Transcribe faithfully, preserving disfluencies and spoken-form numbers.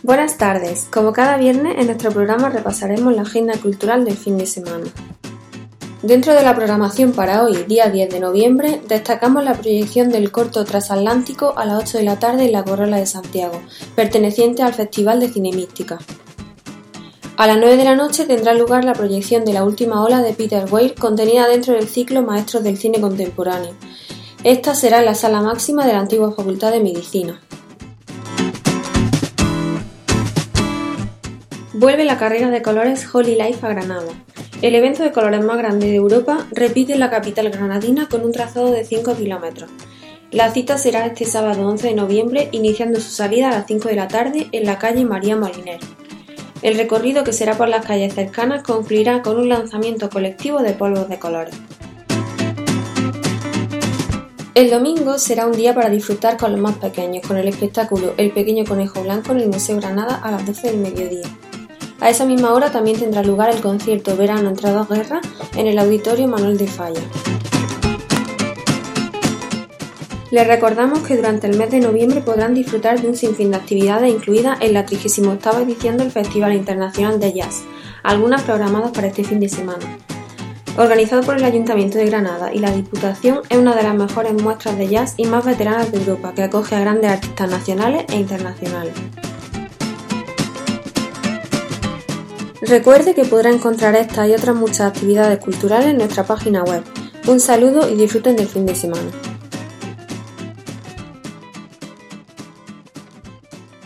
Buenas tardes, como cada viernes en nuestro programa repasaremos la agenda cultural del fin de semana. Dentro de la programación para hoy, día diez de noviembre, destacamos la proyección del corto Transatlántico a las ocho de la tarde en la Corola de Santiago, perteneciente al Festival de Cine Mística. A las nueve de la noche tendrá lugar la proyección de La última ola de Peter Weir, contenida dentro del ciclo Maestros del Cine Contemporáneo. Esta será en la Sala Máxima de la antigua Facultad de Medicina. Vuelve la carrera de colores Holy Life a Granada. El evento de colores más grande de Europa repite en la capital granadina con un trazado de cinco kilómetros. La cita será este sábado once de noviembre, iniciando su salida a las cinco de la tarde en la calle María Moliner. El recorrido, que será por las calles cercanas, concluirá con un lanzamiento colectivo de polvos de colores. El domingo será un día para disfrutar con los más pequeños, con el espectáculo El Pequeño Conejo Blanco en el Museo Granada a las doce del mediodía. A esa misma hora también tendrá lugar el concierto Verano entre dos guerras en el Auditorio Manuel de Falla. Les recordamos que durante el mes de noviembre podrán disfrutar de un sinfín de actividades incluidas en la trigésima octava edición del Festival Internacional de Jazz, algunas programadas para este fin de semana. Organizado por el Ayuntamiento de Granada y la Diputación, es una de las mejores muestras de jazz y más veteranas de Europa, que acoge a grandes artistas nacionales e internacionales. Recuerde que podrá encontrar estas y otras muchas actividades culturales en nuestra página web. Un saludo y disfruten del fin de semana.